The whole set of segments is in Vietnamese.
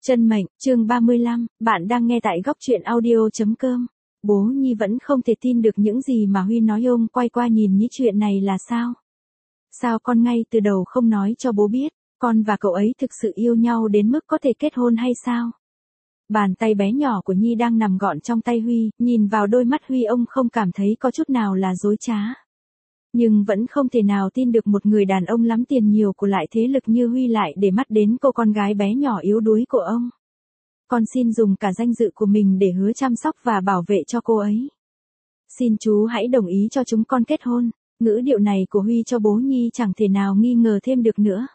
Chân mệnh, chương 35, bạn đang nghe tại góc truyện audio.com. Bố Nhi vẫn không thể tin được những gì mà Huy nói, ông quay qua nhìn Nhi, chuyện này là sao? Sao con ngay từ đầu không nói cho bố biết, con và cậu ấy thực sự yêu nhau đến mức có thể kết hôn hay sao? Bàn tay bé nhỏ của Nhi đang nằm gọn trong tay Huy, nhìn vào đôi mắt Huy ông không cảm thấy có chút nào là dối trá. Nhưng vẫn không thể nào tin được một người đàn ông lắm tiền nhiều của lại thế lực như Huy lại để mắt đến cô con gái bé nhỏ yếu đuối của ông. Con xin dùng cả danh dự của mình để hứa chăm sóc và bảo vệ cho cô ấy. Xin chú hãy đồng ý cho chúng con kết hôn. Ngữ điệu này của Huy cho bố Nhi chẳng thể nào nghi ngờ thêm được nữa.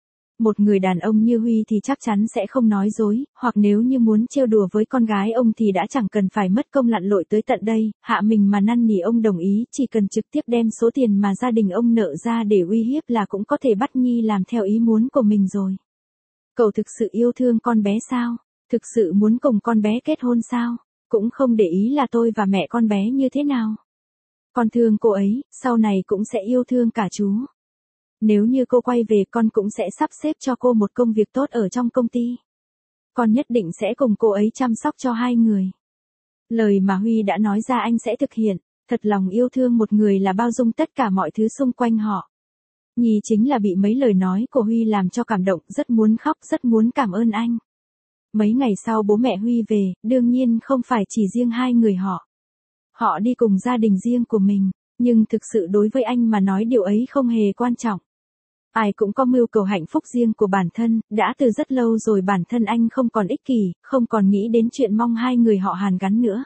Một người đàn ông như Huy thì chắc chắn sẽ không nói dối, hoặc nếu như muốn trêu đùa với con gái ông thì đã chẳng cần phải mất công lặn lội tới tận đây, hạ mình mà năn nỉ ông đồng ý, chỉ cần trực tiếp đem số tiền mà gia đình ông nợ ra để uy hiếp là cũng có thể bắt Nhi làm theo ý muốn của mình rồi. Cậu thực sự yêu thương con bé sao? Thực sự muốn cùng con bé kết hôn sao? Cũng không để ý là tôi và mẹ con bé như thế nào. Con thương cô ấy, sau này cũng sẽ yêu thương cả chú. Nếu như cô quay về con cũng sẽ sắp xếp cho cô một công việc tốt ở trong công ty. Con nhất định sẽ cùng cô ấy chăm sóc cho hai người. Lời mà Huy đã nói ra anh sẽ thực hiện, thật lòng yêu thương một người là bao dung tất cả mọi thứ xung quanh họ. Nhi chính là bị mấy lời nói của Huy làm cho cảm động, rất muốn khóc, rất muốn cảm ơn anh. Mấy ngày sau bố mẹ Huy về, đương nhiên không phải chỉ riêng hai người họ. Họ đi cùng gia đình riêng của mình, nhưng thực sự đối với anh mà nói điều ấy không hề quan trọng. Ai cũng có mưu cầu hạnh phúc riêng của bản thân, đã từ rất lâu rồi bản thân anh không còn ích kỷ, không còn nghĩ đến chuyện mong hai người họ hàn gắn nữa.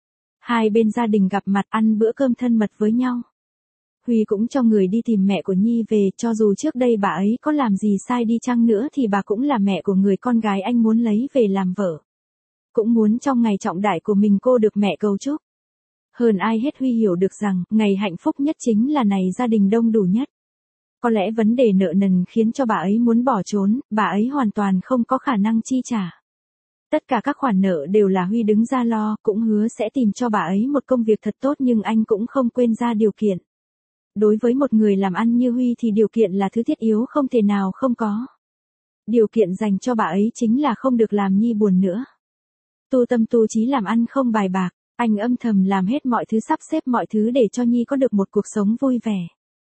Hai bên gia đình gặp mặt ăn bữa cơm thân mật với nhau. Huy cũng cho người đi tìm mẹ của Nhi về, cho dù trước đây bà ấy có làm gì sai đi chăng nữa thì bà cũng là mẹ của người con gái anh muốn lấy về làm vợ. Cũng muốn trong ngày trọng đại của mình cô được mẹ cầu chúc. Hơn ai hết Huy hiểu được rằng, ngày hạnh phúc nhất chính là ngày gia đình đông đủ nhất. Có lẽ vấn đề nợ nần khiến cho bà ấy muốn bỏ trốn, bà ấy hoàn toàn không có khả năng chi trả. Tất cả các khoản nợ đều là Huy đứng ra lo, cũng hứa sẽ tìm cho bà ấy một công việc thật tốt, nhưng anh cũng không quên ra điều kiện. Đối với một người làm ăn như Huy thì điều kiện là thứ thiết yếu không thể nào không có. Điều kiện dành cho bà ấy chính là không được làm Nhi buồn nữa. Tu tâm tu trí làm ăn không bài bạc, anh âm thầm làm hết mọi thứ, sắp xếp mọi thứ để cho Nhi có được một cuộc sống vui vẻ.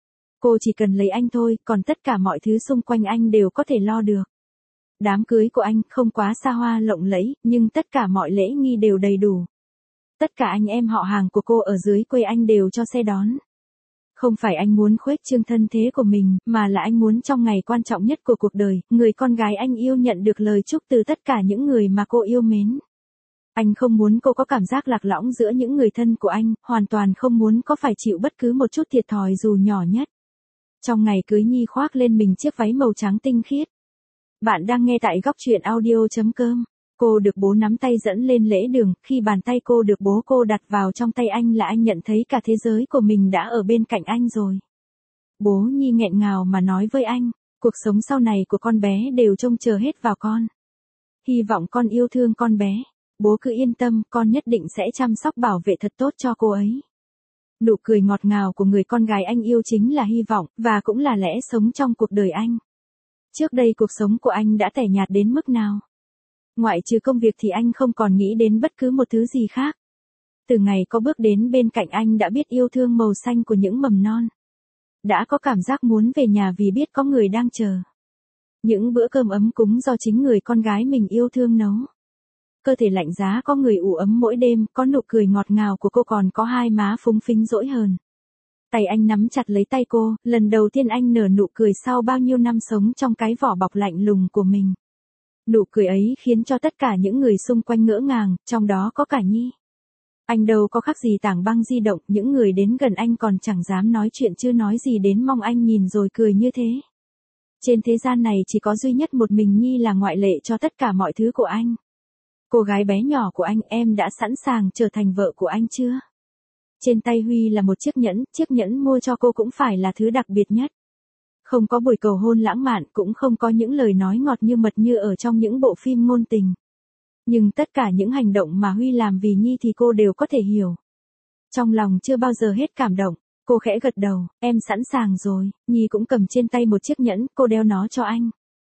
Cô chỉ cần lấy anh thôi, còn tất cả mọi thứ xung quanh anh đều có thể lo được. Đám cưới của anh không quá xa hoa lộng lẫy, nhưng tất cả mọi lễ nghi đều đầy đủ. Tất cả anh em họ hàng của cô ở dưới quê anh đều cho xe đón. Không phải anh muốn khuếch trương thân thế của mình, mà là anh muốn trong ngày quan trọng nhất của cuộc đời, người con gái anh yêu nhận được lời chúc từ tất cả những người mà cô yêu mến. Anh không muốn cô có cảm giác lạc lõng giữa những người thân của anh, hoàn toàn không muốn có phải chịu bất cứ một chút thiệt thòi dù nhỏ nhất. Trong ngày cưới Nhi khoác lên mình chiếc váy màu trắng tinh khiết. Bạn đang nghe tại góc truyện audio.com. Cô được bố nắm tay dẫn lên lễ đường, khi bàn tay cô được bố cô đặt vào trong tay anh là anh nhận thấy cả thế giới của mình đã ở bên cạnh anh rồi. Bố Nhi nghẹn ngào mà nói với anh, cuộc sống sau này của con bé đều trông chờ hết vào con. Hy vọng con yêu thương con bé. Bố cứ yên tâm, con nhất định sẽ chăm sóc bảo vệ thật tốt cho cô ấy. Nụ cười ngọt ngào của người con gái anh yêu chính là hy vọng, và cũng là lẽ sống trong cuộc đời anh. Trước đây cuộc sống của anh đã tẻ nhạt đến mức nào? Ngoại trừ công việc thì anh không còn nghĩ đến bất cứ một thứ gì khác. Từ ngày có bước đến bên cạnh anh đã biết yêu thương màu xanh của những mầm non. Đã có cảm giác muốn về nhà vì biết có người đang chờ. Những bữa cơm ấm cúng do chính người con gái mình yêu thương nấu. Cơ thể lạnh giá có người ủ ấm mỗi đêm, có nụ cười ngọt ngào của cô, còn có hai má phúng phính dỗi hờn. Tay anh nắm chặt lấy tay cô, lần đầu tiên anh nở nụ cười sau bao nhiêu năm sống trong cái vỏ bọc lạnh lùng của mình. Nụ cười ấy khiến cho tất cả những người xung quanh ngỡ ngàng, trong đó có cả Nhi. Anh đâu có khác gì tảng băng di động, những người đến gần anh còn chẳng dám nói chuyện chứ nói gì đến mong anh nhìn rồi cười như thế. Trên thế gian này chỉ có duy nhất một mình Nhi là ngoại lệ cho tất cả mọi thứ của anh. Cô gái bé nhỏ của anh, em đã sẵn sàng trở thành vợ của anh chưa? Trên tay Huy là một chiếc nhẫn mua cho cô cũng phải là thứ đặc biệt nhất. Không có buổi cầu hôn lãng mạn, cũng không có những lời nói ngọt như mật như ở trong những bộ phim ngôn tình. Nhưng tất cả những hành động mà Huy làm vì Nhi thì cô đều có thể hiểu. Trong lòng chưa bao giờ hết cảm động, cô khẽ gật đầu, em sẵn sàng rồi. Nhi cũng cầm trên tay một chiếc nhẫn, cô đeo nó cho anh.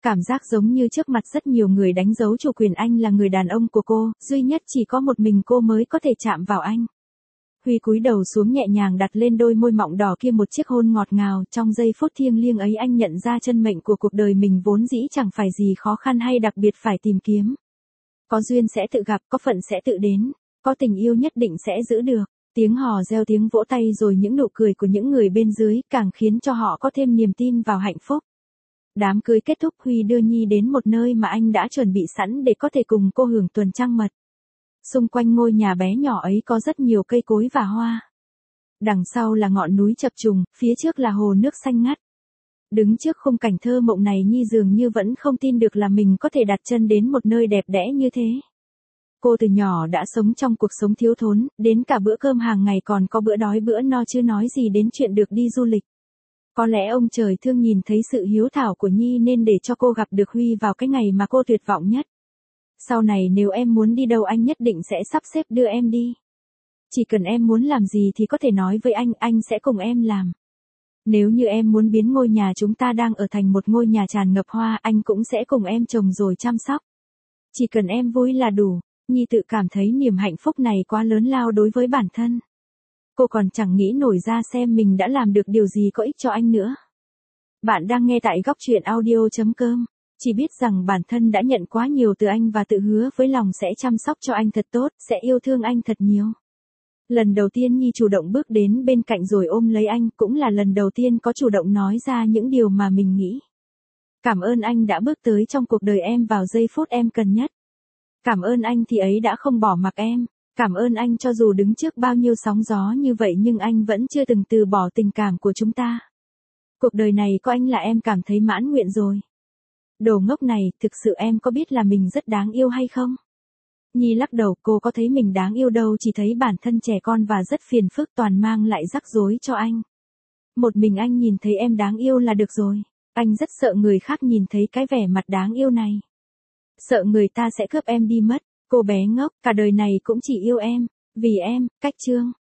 Cảm giác giống như trước mặt rất nhiều người đánh dấu chủ quyền anh là người đàn ông của cô, duy nhất chỉ có một mình cô mới có thể chạm vào anh. Huy cúi đầu xuống nhẹ nhàng đặt lên đôi môi mọng đỏ kia một chiếc hôn ngọt ngào, trong giây phút thiêng liêng ấy anh nhận ra chân mệnh của cuộc đời mình vốn dĩ chẳng phải gì khó khăn hay đặc biệt phải tìm kiếm. Có duyên sẽ tự gặp, có phận sẽ tự đến, có tình yêu nhất định sẽ giữ được. Tiếng hò reo, tiếng vỗ tay rồi những nụ cười của những người bên dưới càng khiến cho họ có thêm niềm tin vào hạnh phúc. Đám cưới kết thúc, Huy đưa Nhi đến một nơi mà anh đã chuẩn bị sẵn để có thể cùng cô hưởng tuần trăng mật. Xung quanh ngôi nhà bé nhỏ ấy có rất nhiều cây cối và hoa. Đằng sau là ngọn núi chập trùng, phía trước là hồ nước xanh ngắt. Đứng trước khung cảnh thơ mộng này, Nhi dường như vẫn không tin được là mình có thể đặt chân đến một nơi đẹp đẽ như thế. Cô từ nhỏ đã sống trong cuộc sống thiếu thốn, đến cả bữa cơm hàng ngày còn có bữa đói bữa no chứ nói gì đến chuyện được đi du lịch. Có lẽ ông trời thương nhìn thấy sự hiếu thảo của Nhi nên để cho cô gặp được Huy vào cái ngày mà cô tuyệt vọng nhất. Sau này nếu em muốn đi đâu anh nhất định sẽ sắp xếp đưa em đi. Chỉ cần em muốn làm gì thì có thể nói với anh sẽ cùng em làm. Nếu như em muốn biến ngôi nhà chúng ta đang ở thành một ngôi nhà tràn ngập hoa, anh cũng sẽ cùng em trồng rồi chăm sóc. Chỉ cần em vui là đủ. Nhi tự cảm thấy niềm hạnh phúc này quá lớn lao đối với bản thân. Cô còn chẳng nghĩ nổi ra xem mình đã làm được điều gì có ích cho anh nữa. Bạn đang nghe tại góc truyện audio.com. Chỉ biết rằng bản thân đã nhận quá nhiều từ anh và tự hứa với lòng sẽ chăm sóc cho anh thật tốt, sẽ yêu thương anh thật nhiều. Lần đầu tiên Nhi chủ động bước đến bên cạnh rồi ôm lấy anh, cũng là lần đầu tiên có chủ động nói ra những điều mà mình nghĩ. Cảm ơn anh đã bước tới trong cuộc đời em vào giây phút em cần nhất. Cảm ơn anh thì ấy đã không bỏ mặc em. Cảm ơn anh cho dù đứng trước bao nhiêu sóng gió như vậy nhưng anh vẫn chưa từng từ bỏ tình cảm của chúng ta. Cuộc đời này có anh là em cảm thấy mãn nguyện rồi. Đồ ngốc này, thực sự em có biết là mình rất đáng yêu hay không? Nhi lắc đầu, cô có thấy mình đáng yêu đâu, chỉ thấy bản thân trẻ con và rất phiền phức, toàn mang lại rắc rối cho anh. Một mình anh nhìn thấy em đáng yêu là được rồi. Anh rất sợ người khác nhìn thấy cái vẻ mặt đáng yêu này. Sợ người ta sẽ cướp em đi mất. Cô bé ngốc, cả đời này cũng chỉ yêu em. Vì em, cách chương.